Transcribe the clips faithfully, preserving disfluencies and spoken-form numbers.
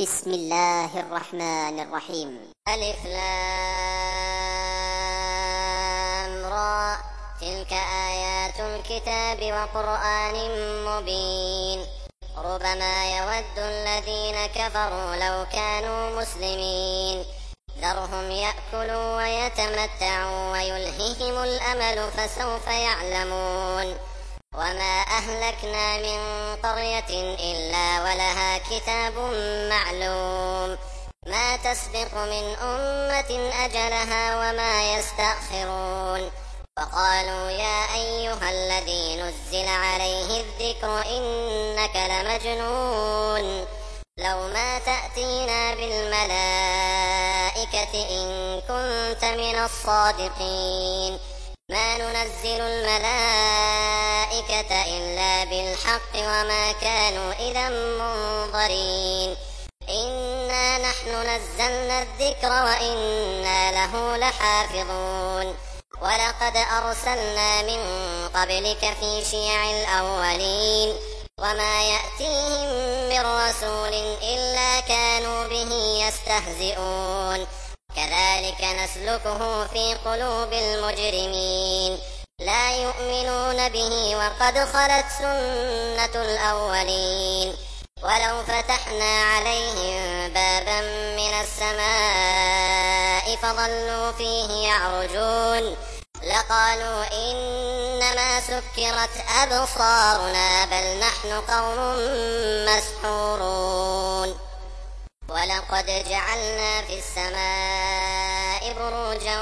بسم الله الرحمن الرحيم. ألف لام را، تلك آيات الكتاب وقرآن مبين. ربما يود الذين كفروا لو كانوا مسلمين، ذرهم يأكلوا ويتمتعوا ويلههم الأمل فسوف يعلمون. وما أهلكنا من قرية إلا ولها كتاب معلوم، ما تسبق من أمة أجلها وما يستأخرون. وقالوا يا أيها الذي نزل عليه الذكر إنك لمجنون، لو ما تأتينا بالملائكة إن كنت من الصادقين. ما ننزل الملائكة إلا بالحق وما كانوا إذا منظرين. إنا نحن نزلنا الذكر وإنا له لحافظون. ولقد أرسلنا من قبلك في شيع الأولين، وما يأتيهم من رسول إلا كانوا به يستهزئون. كذلك نسلكه في قلوب المجرمين، لا يؤمنون به وقد خلت سنة الأولين. ولو فتحنا عليهم بابا من السماء فظلوا فيه يعرجون لقالوا إنما سكرت أبصارنا بل نحن قوم مسحورون. ولقد جعلنا في السماء بروجا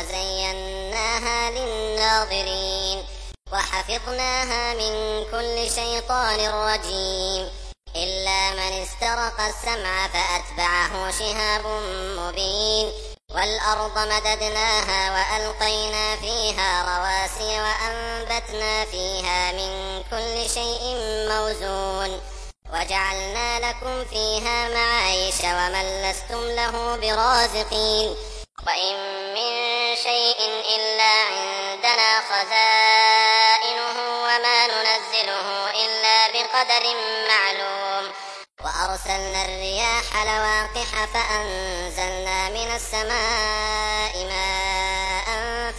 وزيناها للناظرين، وحفظناها من كل شيطان رجيم، إلا من استرق السمع فأتبعه شهاب مبين. والأرض مددناها وألقينا فيها رواسي وأنبتنا فيها من كل شيء موزون، وجعلنا لكم فيها معايش ومن لستم له برازقين. وإن من شيء إلا عندنا خزائنه وما ننزله إلا بقدر معلوم. وأرسلنا الرياح لواقح فأنزلنا من السماء ماء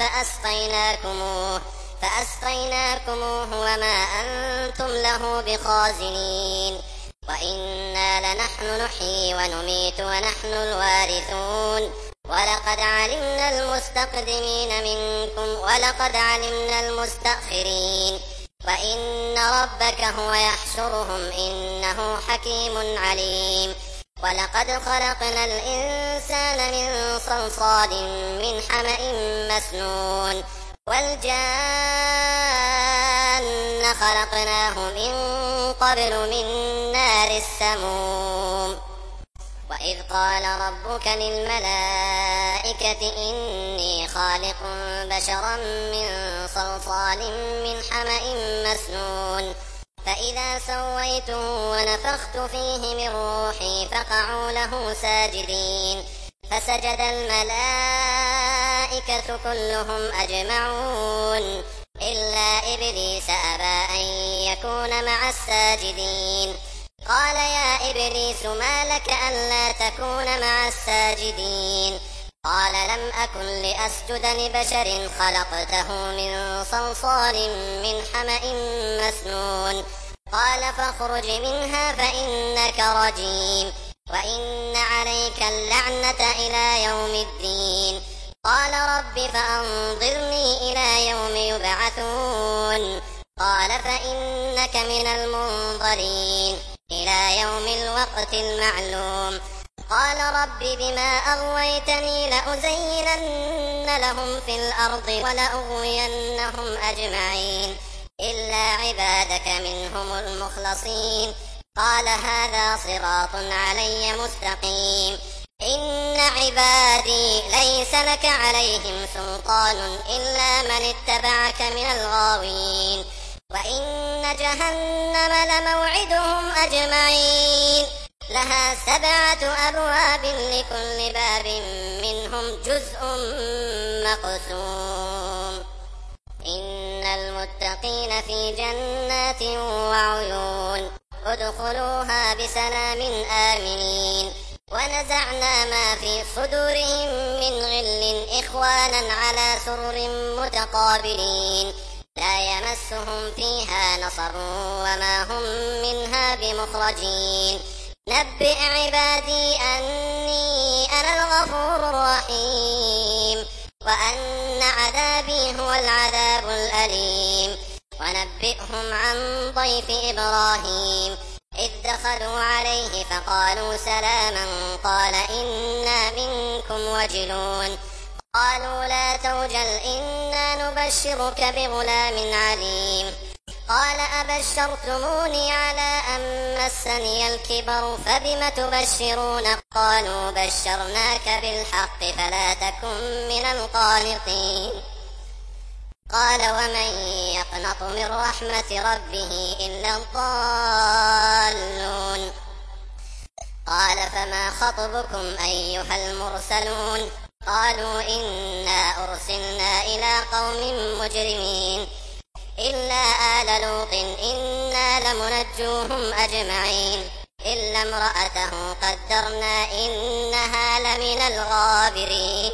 فأسقيناكموه فأسقيناكموه وما أنتم له بخازنين. وإنا لنحن نحيي ونميت ونحن الوارثون. ولقد علمنا المستقدمين منكم ولقد علمنا المستأخرين. وإن ربك هو يحشرهم إنه حكيم عليم. ولقد خلقنا الإنسان من صلصال من حمأ مسنون، والجان خلقناه من قبل من نار السموم. وإذ قال ربك للملائكة إني خالق بشرا من صلصال من حمأ مسنون، فإذا سويته ونفخت فيه من روحي فقعوا له ساجدين. فسجد الملائكة كلهم أجمعون إلا إبليس أبى أن يكون مع الساجدين. قال يا إبليس ما لك ألا تكون مع الساجدين؟ قال لم أكن لأسجد لبشر خلقته من صلصال من حمأ مسنون. قال فاخرج منها فإنك رجيم وإن عليك اللعنة إلى يوم الدين. قال رب فأنظرني إلى يوم يبعثون. قال فإنك من المنظرين إلى يوم الوقت المعلوم. قال رب بما أغويتني لأزينن لهم في الأرض ولأغوينهم أجمعين إلا عبادك منهم المخلصين. قال هذا صراط علي مستقيم. إن عبادي ليس لك عليهم سلطان إلا من اتبعك من الغاوين. وإن جهنم لموعدهم أجمعين، لها سبعة أبواب لكل باب منهم جزء مقسوم. إن المتقين في جنات وعيون ادخلوها بسلام آمنين. ونزعنا ما في صدورهم من غل إخوانا على سرر متقابلين لا يمسهم فيها نصب وما هم منها بمخرجين نبئ عبادي أني أنا الغفور الرحيم وأن عذابي هو العذاب الأليم ونبئهم عن ضيف إبراهيم إذ دخلوا عليه فقالوا سلاما قال إنا منكم وجلون قالوا لا توجل إنا نبشرك بغلام عليم قال أبشرتموني على أن مسني الكبر فبم تبشرون قالوا بشرناك بالحق فلا تكن من القانطين قال ومن يقنط من رحمة ربه إلا الضالون قال فما خطبكم أيها المرسلون قالوا إنا أرسلنا إلى قوم مجرمين إلا آل لوط إنا لمنجوهم أجمعين إلا امرأته قدرنا إنها لمن الغابرين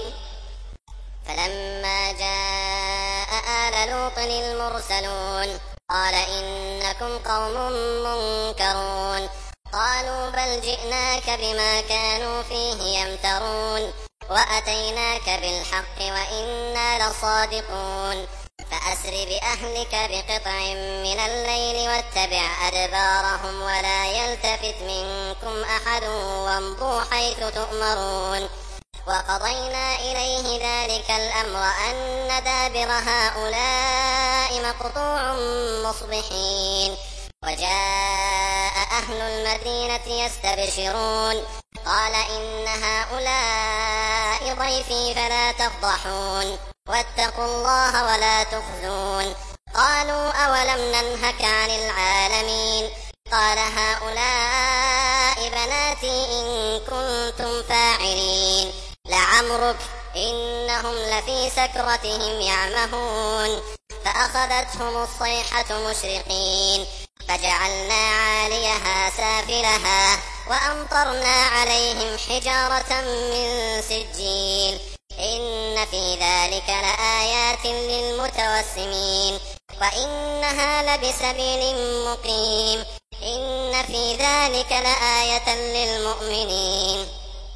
فلما جاء آل لوط المرسلون قال إنكم قوم منكرون قالوا بل جئناك بما كانوا فيه يمترون وأتيناك بالحق وإنا لصادقون فأسر بأهلك بقطع من الليل واتبع أدبارهم ولا يلتفت منكم أحد وامضوا حيث تؤمرون وقضينا إليه ذلك الأمر أن دابر هؤلاء مقطوع مصبحين وجاء أهل المدينة يستبشرون قال إن هؤلاء ضيفي فلا تفضحون واتقوا الله ولا تخزون قالوا أولم ننهك عن العالمين قال هؤلاء بناتي إن كنتم فاعلين لعمرك إنهم لفي سكرتهم يعمهون فأخذتهم الصيحة مشرقين فجعلنا عاليها سافلها وأمطرنا عليهم حجارة من سجيل إن في ذلك لآيات للمتوسمين وإنها لبسبيل مقيم إن في ذلك لآية للمؤمنين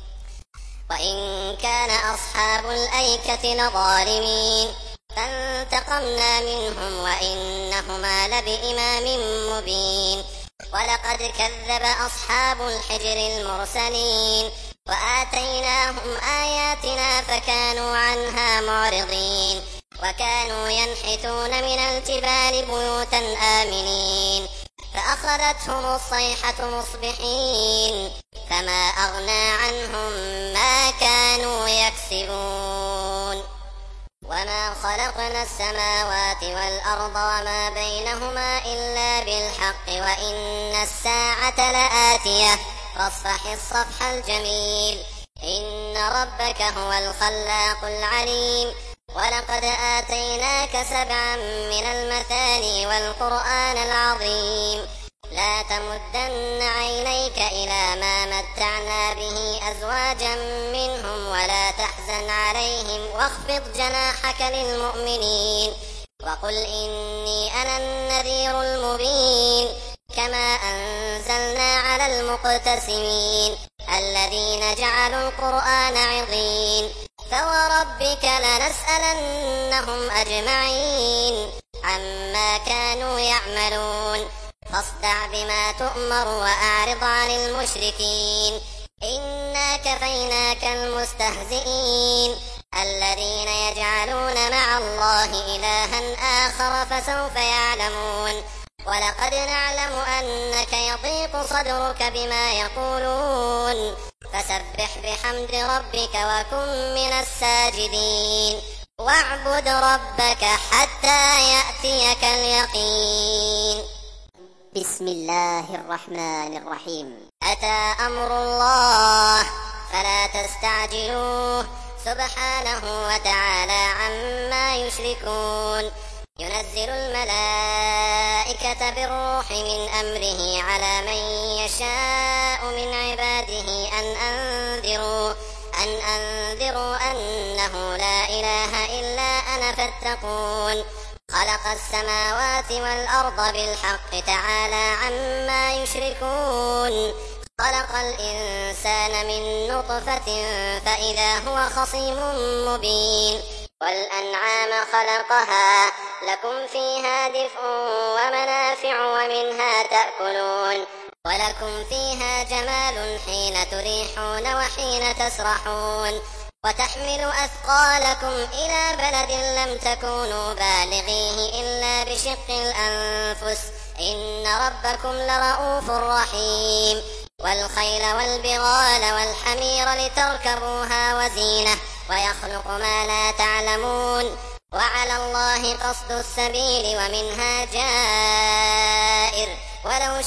وإن كان أصحاب الأيكة لظالمين فانتقمنا منهم وإنهما لبإمام مبين ولقد كذب أصحاب الحجر المرسلين وآتيناهم آياتنا فكانوا عنها معرضين وكانوا ينحتون من الجبال بيوتا آمنين فأخذتهم الصيحة مصبحين فما أغنى عنهم ما كانوا يكسبون وما خلقنا السماوات والأرض وما بينهما إلا بالحق وإن الساعة لآتية فاصفح الصفح الجميل إن ربك هو الخلاق العليم ولقد آتيناك سبعا من المثاني والقرآن العظيم لا تمدن عينيك إلى ما متعنا به أزواجا منهم ولا تحزن عليهم واخفض جناحك للمؤمنين وقل إني أنا النذير المبين كما أنزلنا على المقتسمين الذين جعلوا القرآن عضين فوربك لنسألنهم أجمعين عما كانوا يعملون فاصدع بما تؤمر وأعرض عن المشركين إنا كفيناك المستهزئين الذين يجعلون مع الله إلها آخر فسوف يعلمون ولقد نعلم أنك يضيق صدرك بما يقولون فسبح بحمد ربك وكن من الساجدين واعبد ربك حتى يأتيك اليقين بسم الله الرحمن الرحيم أتى أمر الله فلا تستعجلوه سبحانه وتعالى عما يشركون ينزل الملائكة بالروح من أمره على من يشاء من عباده أن أنذر أنذروا أن أنذروا أنه لا إله إلا أنا فاتقون خلق السماوات والأرض بالحق تعالى عما يشركون خلق الإنسان من نطفة فإذا هو خصيم مبين والأنعام خلقها لكم فيها دفء ومنافع ومنها تأكلون ولكم فيها جمال حين تريحون وحين تسرحون وتحمل أثقالكم إلى بلد لم تكونوا بالغيه إلا بشق الأنفس إن ربكم لرؤوف رحيم والخيل والبغال والحمير لتركبوها وزينة ويخلق ما لا تعلمون وعلى الله قصد السبيل ومنها جائر ولو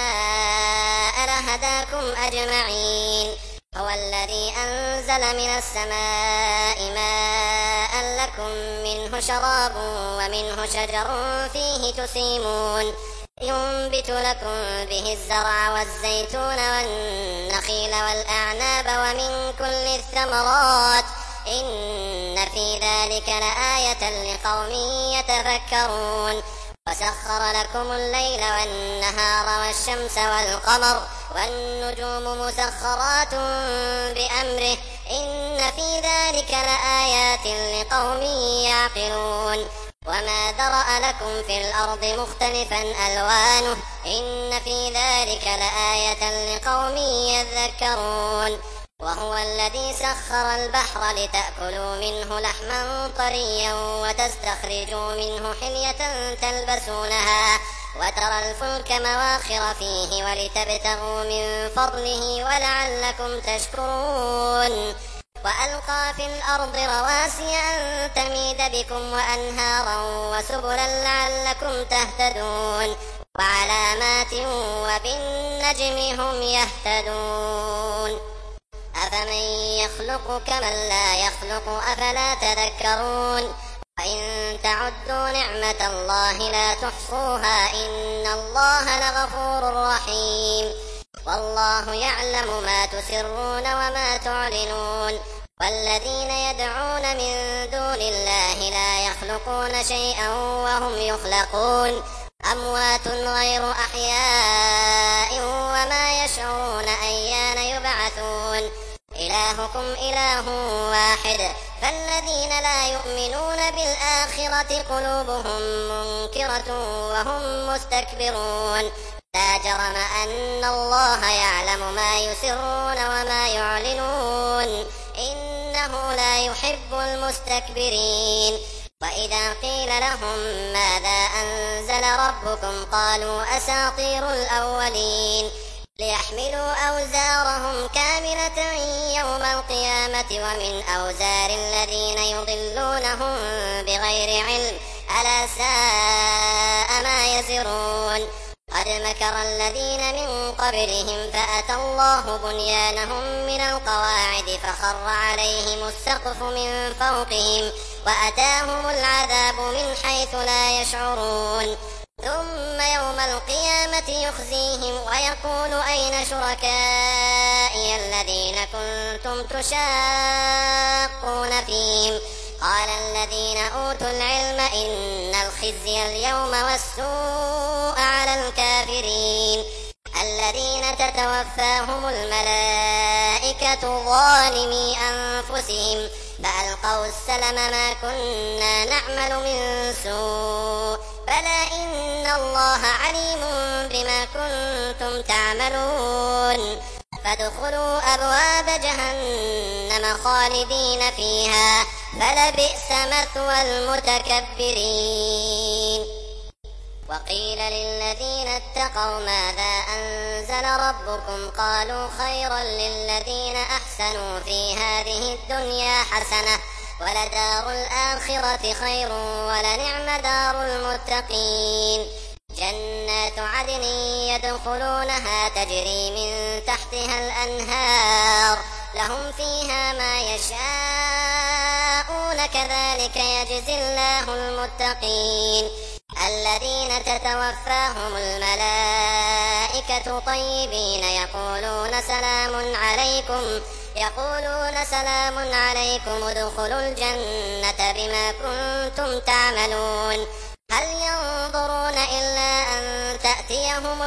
شاء لهداكم أجمعين هو الذي أنزل من السماء ماء لكم منه شراب ومنه شجر فيه تسيمون ينبت لكم به الزرع والزيتون والنخيل والأعناب ومن كل الثمرات إن في ذلك لآية لقوم يتفكرون وسخر لكم الليل والنهار والشمس والقمر والنجوم مسخرات بأمره إن في ذلك لآيات لقوم يعقلون وما ذرأ لكم في الأرض مختلفا ألوانه إن في ذلك لآية لقوم يذكرون وهو الذي سخر البحر لتأكلوا منه لحما طريا وتستخرجوا منه حلية تلبسونها وترى الفلك مواخر فيه ولتبتغوا من فضله ولعلكم تشكرون وألقى في الأرض رواسي أن تميد بكم وأنهارا وسبلا لعلكم تهتدون وعلامات وبالنجم هم يهتدون أفمن يخلق كمن لا يخلق أفلا تذكرون وإن تعدوا نعمة الله لا تحصوها إن الله لغفور رحيم والله يعلم ما تسرون وما تعلنون والذين يدعون من دون الله لا يخلقون شيئا وهم يخلقون أموات غير أحياء وما يشعرون أيان يبعثون إلهكم إله واحد فالذين لا يؤمنون بالآخرة قلوبهم منكرة وهم مستكبرون لا جرم أن الله يعلم ما يسرون وما يعلنون إنه لا يحب المستكبرين وإذا قيل لهم ماذا أنزل ربكم قالوا أساطير الأولين ليحملوا أوزارهم كاملة يوم القيامة ومن أوزار الذين يضلونهم بغير علم ألا ساء ما يزرون قد مكر الذين من قبلهم فأتى الله بنيانهم من القواعد فخر عليهم السقف من فوقهم وأتاهم العذاب من حيث لا يشعرون ثم يوم القيامة يخزيهم ويقول أين شركائي الذين كنتم تشاقون فيهم قال الذين أوتوا العلم إن الخزي اليوم والسوء على الكافرين الذين تتوفاهم الملائكة ظالمي أنفسهم فألقوا السلم ما كنا نعمل من سوء بلى إن الله عليم بما كنتم تعملون فادخلوا أبواب جهنم خالدين فيها فلبئس مثوى المتكبرين وقيل للذين اتقوا ماذا أنزل ربكم قالوا خيرا للذين أحسنوا في هذه الدنيا حسنة ولدار الآخرة خير ولنعم دار المتقين جنات عدن يدخلونها تجري من تحتها الأنهار لهم فيها ما يشاءون كذلك يجزي الله المتقين الذين تتوفاهم الملائكة طيبين يقولون سلام عليكم يقولون سلام عليكم ادخلوا الجنة بما كنتم تعملون هل ينظرون إلا أن تأتيهم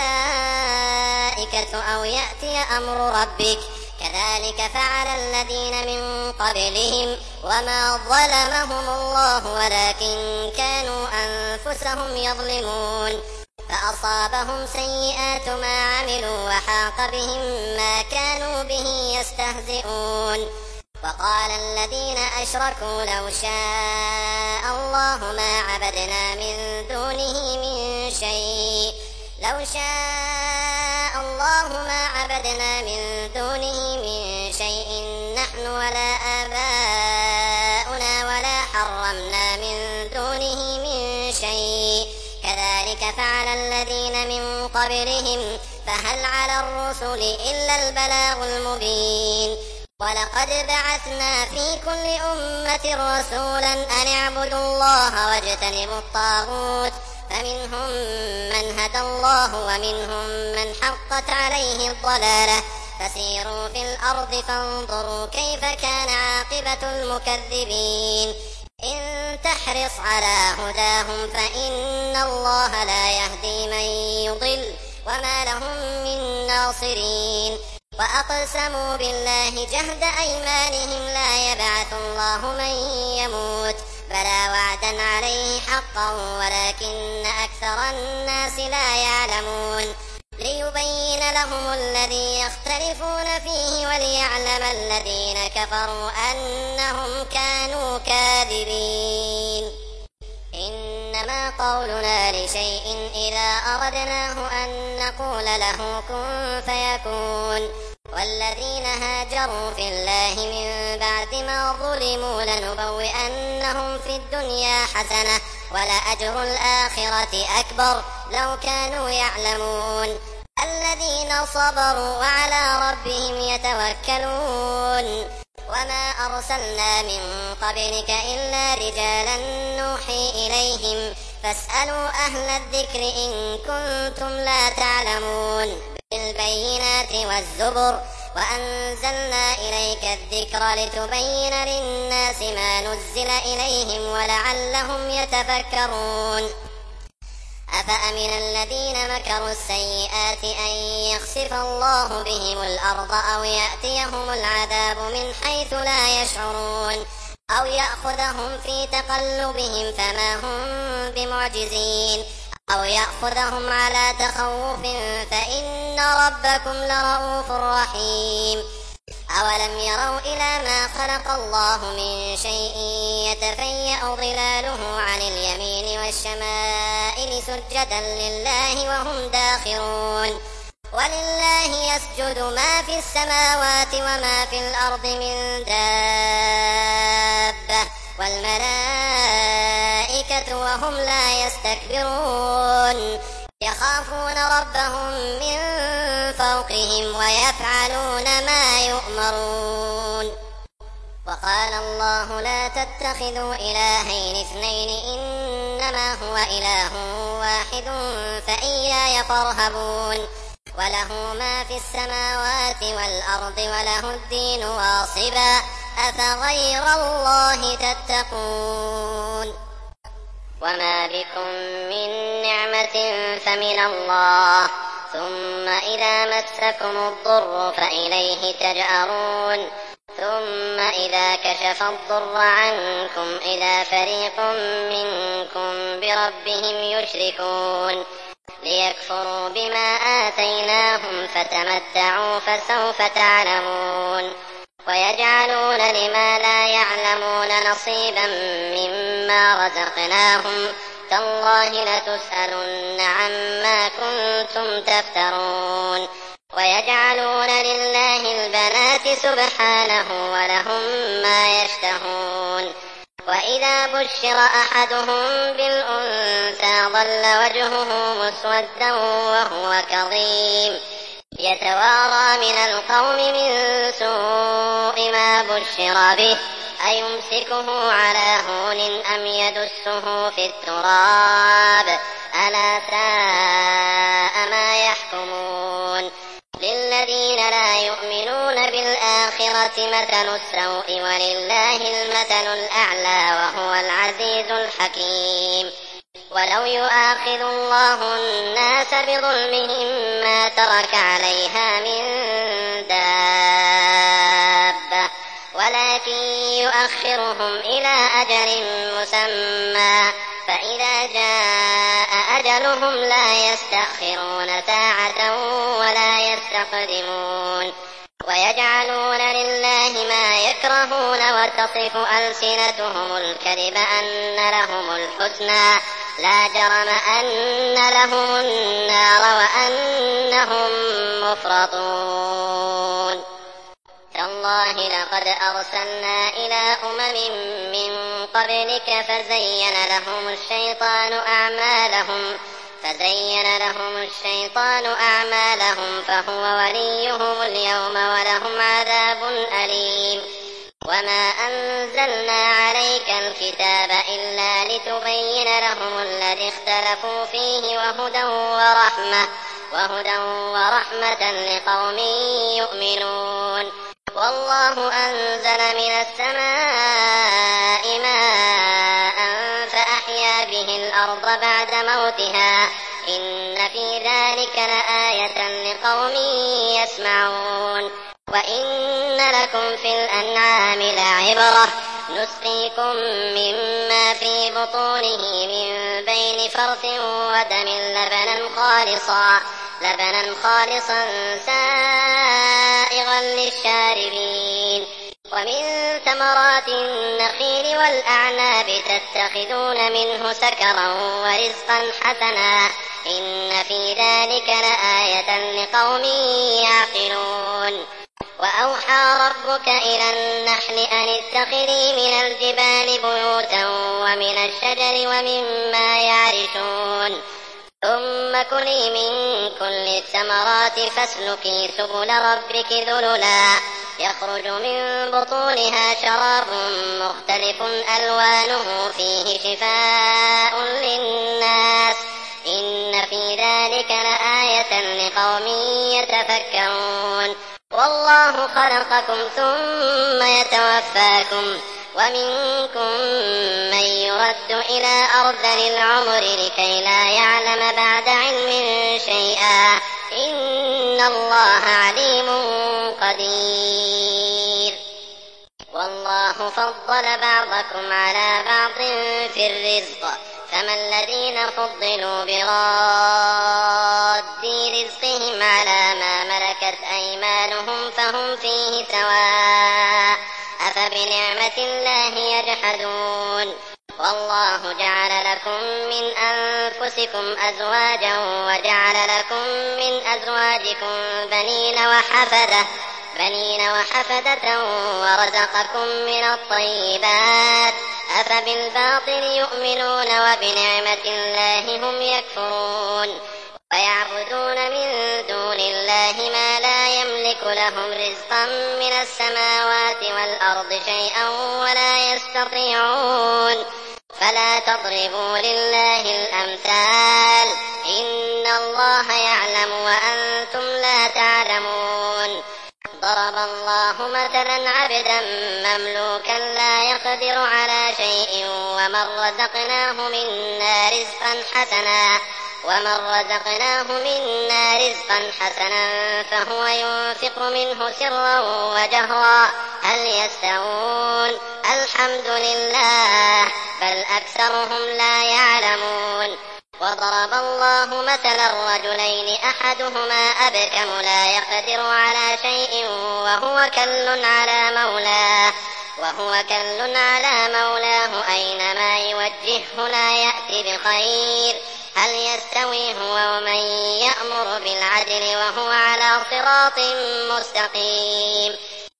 الملائكة أو يأتي أمر ربك كذلك فعل الذين من قبلهم وما ظلمهم الله ولكن كانوا أنفسهم يظلمون فأصابهم سيئات ما عملوا وحاق بهم ما كانوا به يستهزئون وقال الذين أشركوا لو شاء الله ما عبدنا من دونه من شيء لو شاء الله ما عبدنا من دونه من شيء نحن ولا آباؤنا ولا حرمنا من دونه من شيء كذلك فعل الذين من قبلهم فهل على الرسل إلا البلاغ المبين ولقد بعثنا في كل أمة رسولا أن اعبدوا الله واجتنبوا الطاغوت فمنهم من هدى الله ومنهم من حقت عليه الضلالة فسيروا في الأرض فانظروا كيف كان عاقبة المكذبين إن تحرص على هداهم فإن الله لا يهدي من يضل وما لهم من ناصرين وأقسموا بالله جهد أيمانهم لا يبعث الله من يموت بلى وعدا عليه حقا ولكن أكثر الناس لا يعلمون ليبين لهم الذي يختلفون فيه وليعلم الذين كفروا أنهم كانوا كاذبين إنما قولنا لشيء إذا أردناه أن نقول له كن فيكون والذين هاجروا في الله من بعد ما ظلموا لنبوئنهم في الدنيا حسنة ولأجر الآخرة أكبر لو كانوا يعلمون الذين صبروا وعلى ربهم يتوكلون وما أرسلنا من قبلك إلا رجالا نوحي إليهم فاسألوا أهل الذكر إن كنتم لا تعلمون بالبينات والزبر وأنزلنا إليك الذكر لتبين للناس ما نزل إليهم ولعلهم يتفكرون أفأمن الذين مكروا السيئات أن يخسف الله بهم الأرض أو يأتيهم العذاب من حيث لا يشعرون أو يأخذهم في تقلبهم فما هم بمعجزين أو يأخذهم على تخوف فإن ربكم لرؤوف رحيم أولم يروا إلى ما خلق الله من شيء يتفيأ ظلاله عن اليمين والشمائل سجدا لله وهم داخرون ولله يسجد ما في السماوات وما في الأرض من دابة والملائكة وهم لا يستكبرون يخافون ربهم من فوقهم ويفعلون ما يؤمرون وقال الله لا تتخذوا إلهين اثنين إنما هو إله واحد فإياي فارهبون وله ما في السماوات والأرض وله الدين واصبا أفغير الله تتقون وما بكم من نعمة فمن الله ثم إذا مسكم الضر فإليه تجأرون ثم إذا كشف الضر عنكم إذا فريق منكم بربهم يشركون ليكفروا بما آتيناهم فتمتعوا فسوف تعلمون ويجعلون لما لا يعلمون نصيبا مما رزقناهم تالله لتسألن عما كنتم تفترون ويجعلون لله البنات سبحانه ولهم ما يشتهون وإذا بشر أحدهم بالأنثى ظل وجهه مسودا وهو كظيم يتوارى من القوم من سوء ما بشر به أيمسكه على هون أم يدسه في التراب ألا ساء ما يحكمون للذين لا يؤمنون وبالآخرة مثل السوء ولله المثل الأعلى وهو العزيز الحكيم. ولو يؤاخذ الله الناس بظلمهم ما ترك عليها من دابة ولكن يؤخرهم إلى أجل مسمى فإذا جاء أجلهم لا يستأخرون ساعة ولا يستقدمون. ويجعلون لله ما يكرهون وتصف ألسنتهم الكذب أن لهم الحسنى لا جرم أن لهم النار وأنهم مفرطون. تالله لقد أرسلنا إلى أمم من قبلك فزين لهم الشيطان أعمالهم فزين لهم الشيطان أعمالهم فهو وليهم اليوم ولهم عذاب أليم. وما أنزلنا عليك الكتاب إلا لتبين لهم الذي اختلفوا فيه وهدى ورحمة وهدى ورحمة لقوم يؤمنون. والله أنزل من السماء ماء فأحيا به الأرض بعد موتها إن في ذلك لآية لقوم يسمعون. وإن لكم في الأنعام لعبرة نسقيكم مما في بطونه من بين فرث ودم لبنا خالصا لبنا خالصا سائغا للشاربين. ومن ثمرات النخيل والأعناب تتخذون منه سكرا ورزقا حسنا إن في ذلك لآية لقوم يعقلون. وأوحى ربك إلى النحل أن اتخذي من الجبال بيوتا ومن الشجر ومما يعرشون ثم كلي من كل الثمرات فاسلكي سبل ربك ذللا يخرج من بطونها شراب مختلف ألوانه فيه شفاء للناس إن في ذلك لآية لقوم يتفكرون. والله خلقكم ثم يتوفاكم ومنكم من يرد إلى أرذل العمر لكي لا يعلم بعد علم شيئا إن الله عليم قدير. والله فضل بعضكم على بعض في الرزق فما الذين فضلوا براد رزقهم على ما ملكت أيمانهم فهم فيه سواء أفبنعمة الله يجحدون. والله جعل لكم من أنفسكم أزواجا وجعل لكم من أزواجكم بنين وحفدة بنين وحفدة ورزقكم من الطيبات أفبالباطل يؤمنون وبنعمة الله هم يكفرون. ويعبدون من دون الله ما لا يملك لهم رزقا من السماوات والأرض شيئا ولا يستطيعون. فلا تضربوا لله الأمثال إن الله يعلم وأنتم لا تعلمون. ضرب الله مثلا عبدا مملوكا لا يقدر على شيء ومن رزقناه منا رزقا حسنا ومن رزقناه منا رزقا حسنا فهو ينفق منه سرا وجهرا هل يستوون الحمد لله بل أكثرهم لا يعلمون. وضرب الله مثلا رجلين أحدهما أبكم لا يقدر على شيء وهو كل على مولاه وهو كل على مولاه أينما يوجهه لا يأتي بخير هل يستوي هو ومن يأمر بالعدل وهو على صراط مستقيم.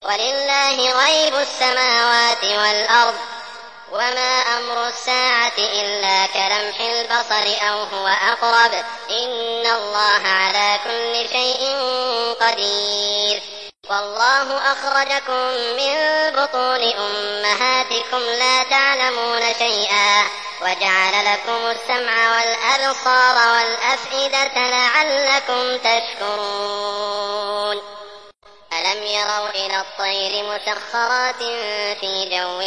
ولله غيب السماوات والأرض وما أمر الساعة إلا كلمح البصر أو هو أقرب إن الله على كل شيء قدير. والله أخرجكم من بطون أمهاتكم لا تعلمون شيئا وجعل لكم السمع والأبصار والأفئدة لعلكم تشكرون. ألم ألم يروا إلى الطير مسخرات في جو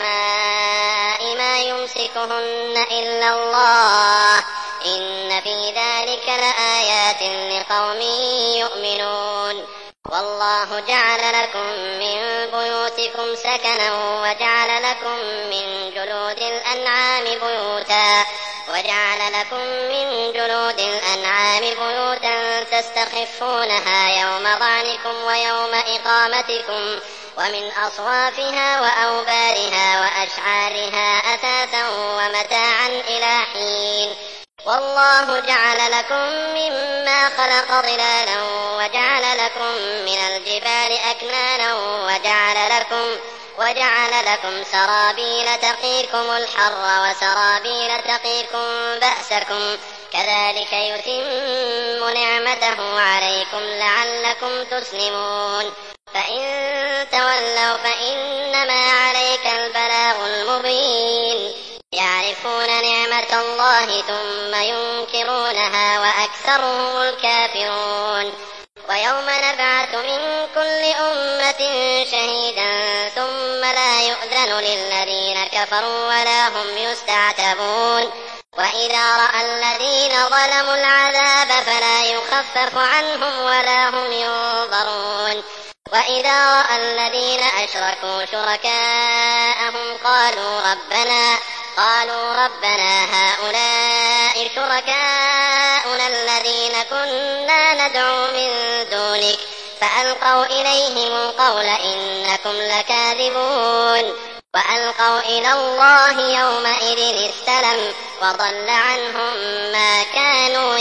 السماء ما يمسكهن إلا الله إن في ذلك لآيات لقوم يؤمنون والله جعل لكم من بيوتكم سكنا وجعل لكم من جلود الأنعام بيوتا وجعل لكم من جلود الأنعام بيوتا تستخفونها يوم ظعنكم ويوم إقامتكم ومن أصوافها وأوبارها وأشعارها أثاثا ومتاعا إلى حين والله جعل لكم مما خلق ظلالا وجعل لكم من الجبال أكنانا وجعل لكم وجعل لكم سرابيل تقيكم الحر وسرابيل تقيكم بأسكم كذلك يتم نعمته عليكم لعلكم تسلمون فإن تولوا فإنما عليك البلاغ المبين يعرفون نعمة الله ثم ينكرونها وأكثرهم الكافرون ويوم نبعث من كل أمة شهيدا ثم لا يؤذن للذين كفروا ولا هم يستعتبون وإذا رأى الذين ظلموا العذاب فلا يخفف عنهم ولا هم ينظرون وإذا رأى الذين أشركوا شركاءهم قالوا ربنا قالوا ربنا هؤلاء شركاؤنا الذين كنا ندعو من دونك فألقوا إليهم القول إنكم لكاذبون وألقوا إلى الله يومئذ السلم وضل عنهم ما كانوا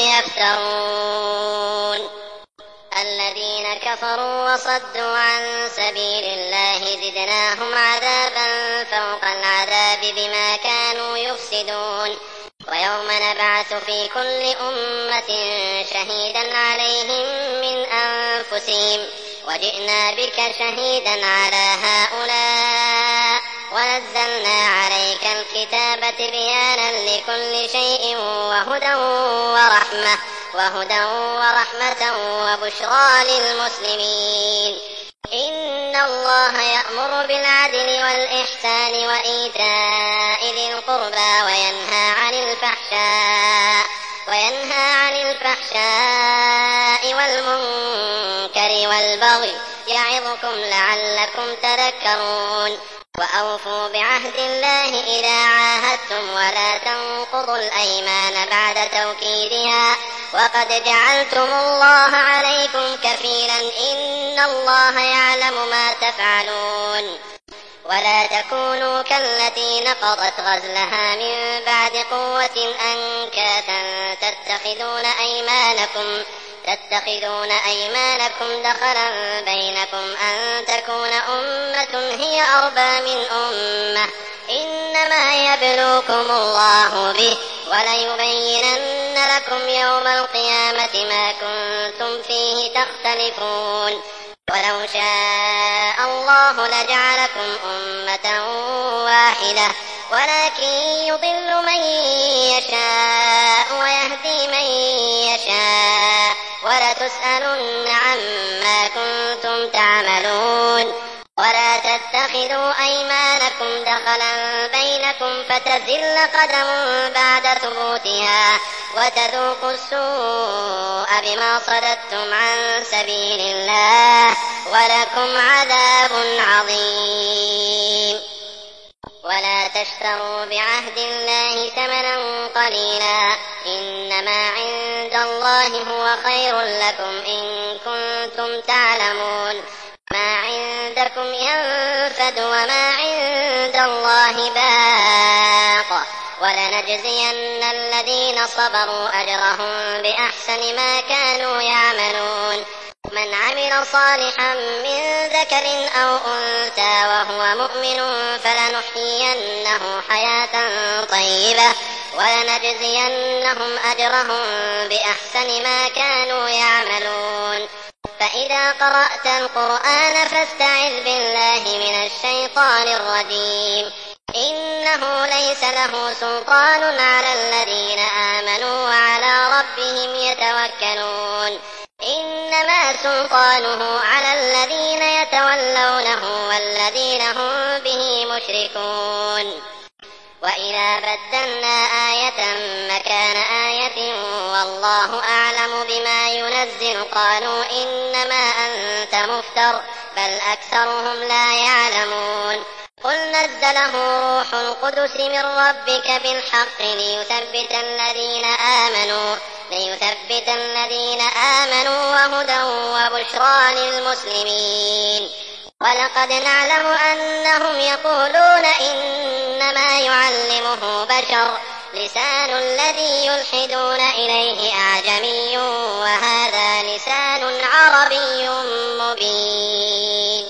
يفترون الذين كفروا وصدوا عن سبيل الله زدناهم عذابا فوق العذاب بما كانوا يفسدون ويوم نبعث في كل أمة شهيدا عليهم من أنفسهم وجئنا بك شهيدا على هؤلاء ونزلنا عليك الكتاب تبيانا لكل شيء وهدى ورحمة وهدى ورحمة وبشرى للمسلمين إن الله يأمر بالعدل والإحسان وإيتاء ذي القربى وينهى عن الفحشاء وينهى عن الفحشاء والمنكر والبغي يعظكم لعلكم تذكرون وأوفوا بعهد الله إذا عاهدتم ولا تنقضوا الأيمان بعد توكيدها وقد جعلتم الله عليكم كفيلا إن الله يعلم ما تفعلون ولا تكونوا كالتي نقضت غزلها من بعد قوة أنكاثا تتخذون أيمانكم تتخذون أيمانكم دخلا بينكم أن تكون أمة هي أربى من أمة إنما يبلوكم الله به وليبينن لكم يوم القيامة ما كنتم فيه تختلفون ولو شاء الله لجعلكم أمة واحدة ولكن يضل من يشاء ويهدي من يشاء ولتسألن عما كنتم تعملون ولا تتخذوا أيمانكم دخلا بينكم فتزل قدم بعد ثبوتها وتذوقوا السوء بما صددتم عن سبيل الله ولكم عذاب عظيم ولا تشتروا بعهد الله ثمنا قليلا إنما عند الله هو خير لكم إن كنتم تعلمون ما عندكم ينفد وما عند الله باق ولنجزين الذين صبروا أجرهم بأحسن ما كانوا يعملون من عمل صالحا من ذكر أو أنثى وهو مؤمن فلنحيينه حياة طيبة ولنجزينهم أجرهم بأحسن ما كانوا يعملون فإذا قرأت القرآن فاستعذ بالله من الشيطان الرجيم إنه ليس له سلطان على الذين آمنوا وعلى ربهم يتوكلون إنما سلطانه على الذين يتولونه والذين هم به مشركون. وإذا بدلنا آية مكان آية والله أعلم بما ينزل قالوا إنما أنت مفتر بل أكثرهم لا يعلمون. قل نزله روح القدس من ربك بالحق ليثبت الذين آمنوا ليثبت الذين آمنوا وهدى وبشرى للمسلمين. ولقد نعلم أنهم يقولون إنما يعلمه بشر لسان الذي يلحدون إليه أعجمي وهذا لسان عربي مبين.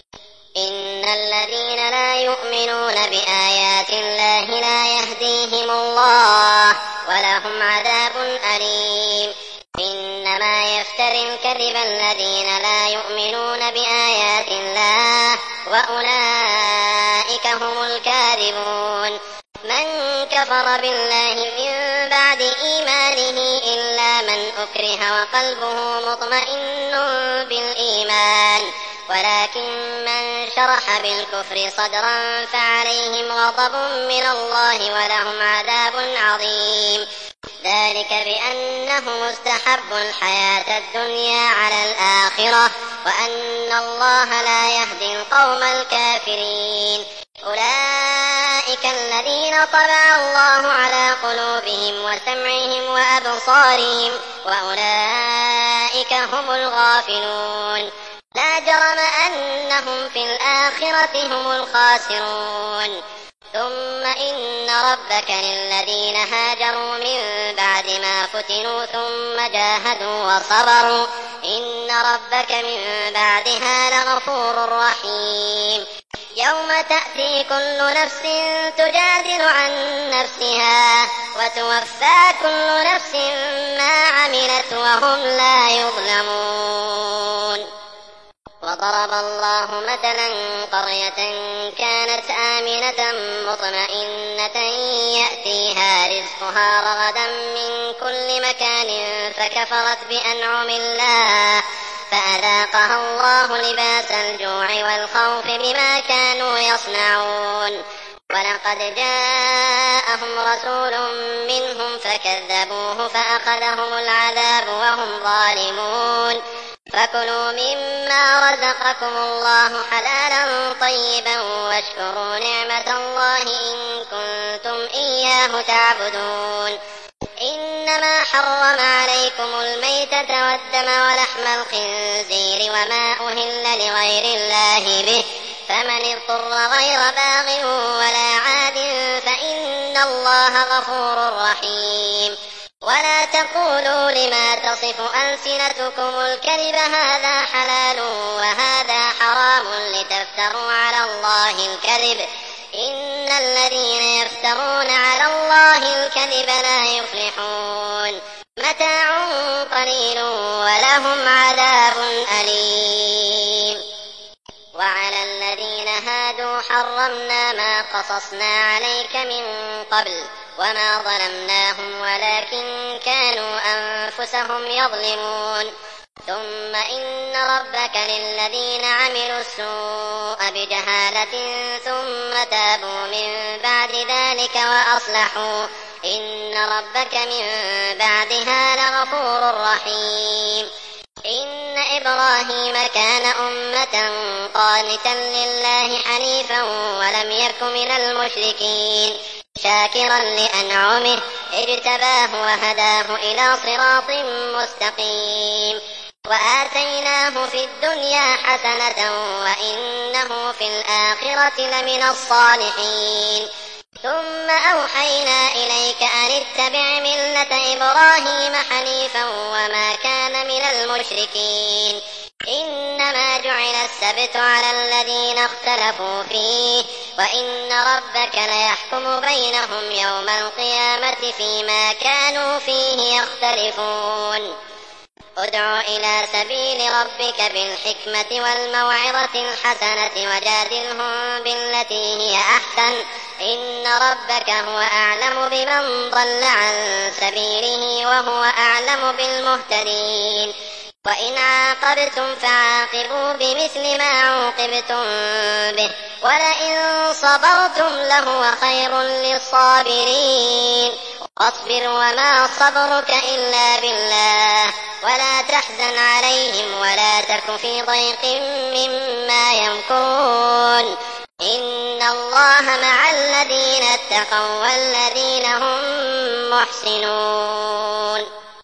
إن الذين لا يؤمنون بآيات الله لا يهديهم الله ولهم عذاب أليم. إنما يفتري الكذب الذين لا يؤمنون بآيات الله وأولئك هم الكاذبون. من كفر بالله من بعد إيمانه إلا من أكره وقلبه مطمئن بالإيمان ولكن من شرح بالكفر صدرا فعليهم غضب من الله ولهم عذاب عظيم. ذلك بأنهم استحبوا الحياة الدنيا على الآخرة وأن الله لا يهدي القوم الكافرين. أولئك الذين طبع الله على قلوبهم وسمعهم وأبصارهم وأولئك هم الغافلون. لا جرم أنهم في الآخرة هم الخاسرون. ثم إن ربك للذين هاجروا من بعد ما فتنوا ثم جاهدوا وصبروا إن ربك من بعدها لغفور رحيم. يوم تأتي كل نفس تجادل عن نفسها وتوفى كل نفس ما عملت وهم لا يظلمون. وضرب الله مثلا قرية كانت آمنة مطمئنة يأتيها رزقها رغدا من كل مكان فكفرت بأنعم الله فأذاقها الله لباس الجوع والخوف بما كانوا يصنعون. ولقد جاءهم رسول منهم فكذبوه فأخذهم العذاب وهم ظالمون. فكلوا مما رزقكم الله حلالا طيبا واشكروا نعمة الله إن كنتم إياه تعبدون. إنما حرم عليكم الميتة والدم ولحم الخنزير وما أهل لغير الله به فمن اضطر غير باغ ولا عاد فإن الله غفور رحيم. ولا تقولوا لما تصف ألسنتكم الكذب هذا حلال وهذا حرام لتفتروا على الله الكذب إن الذين يفترون على الله الكذب لا يفلحون. متاع قليل ولهم عذاب أليم. وعلى الذين هادوا حرمنا ما قصصنا عليك من قبل وما ظلمناهم ولكن كانوا أنفسهم يظلمون. ثم إن ربك للذين عملوا السوء بجهالة ثم تابوا من بعد ذلك وأصلحوا إن ربك من بعدها لغفور رحيم. إن إبراهيم كان أمة قانتا لله حنيفا ولم يك من المشركين شاكرا لأنعمه اجتباه وهداه إلى صراط مستقيم. وآتيناه في الدنيا حسنة وإنه في الآخرة لمن الصالحين. ثم أوحينا إليك أن اتبع ملة إبراهيم حنيفا وما كان من المشركين. إنما جعل السبت على الذين اختلفوا فيه وإن ربك ليحكم بينهم يوم القيامة فيما كانوا فيه يختلفون. ادع إلى سبيل ربك بالحكمة والموعظة الحسنة وجادلهم بالتي هي أحسن إن ربك هو أعلم بمن ضل عن سبيله وهو أعلم بالمهتدين. وإن عاقبتم فعاقبوا بمثل ما عوقبتم به ولئن صبرتم لهو خير للصابرين واصبر وما صبرك إلا بالله ولا تحزن عليهم ولا تك في ضيق مما يمكرون إن الله مع الذين اتقوا والذين هم محسنون.